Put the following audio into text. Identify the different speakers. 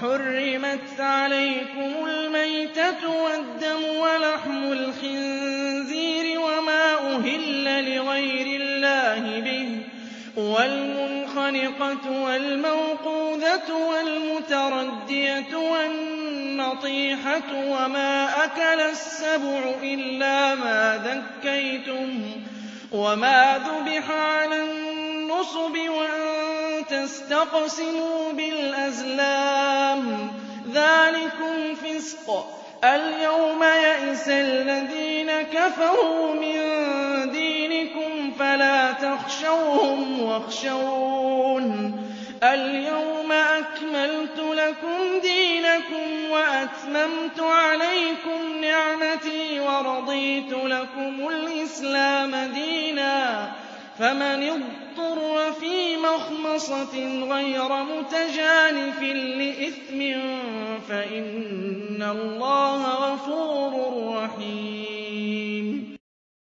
Speaker 1: حُرِّمَتْ عَلَيْكُمُ الْمَيْتَةُ وَالدَّمُ وَلَحْمُ الْخِنزِيرِ وَمَا أُهِلَّ لِغَيْرِ اللَّهِ بِهِ وَالْمُنْخَنِقَةُ وَالْمَوْقُوذَةُ وَالْمُتَرَدِّيَةُ وَالنَّطِيحَةُ وَمَا أَكَلَ السَّبُعُ إِلَّا مَا ذَكَّيْتُمْ وَمَا ذُبِحَ عَلَى النُّصُبِ وَأَن تَسْتَقْسِمُوا بِالْأَزْلَامِ ۚ ذَٰلِكُمْ فِسْقٌ ۗ الْيَوْمَ يَئِسَ الَّذِينَ كَفَرُوا مِن دِينِكُمْ فَلَا تَخْشَوْهُمْ وَاخْشَوْنِ ۚ الْيَوْمَ أَكْمَلْتُ لَكُمْ دِينَكُمْ وَأَتْمَمْتُ عَلَيْكُمْ نِعْمَتِي وَرَضِيتُ لَكُمُ الْإِسْلَامَ دِينًا ۚ فَمَنِ اضْطُرَّ فِي مَخْمَصَةٍ غَيْرَ مُتَجَانِفٍ لِّإِثْمٍ فَإِنَّ اللَّهَ غَفُورٌ رَّحِيمٌ.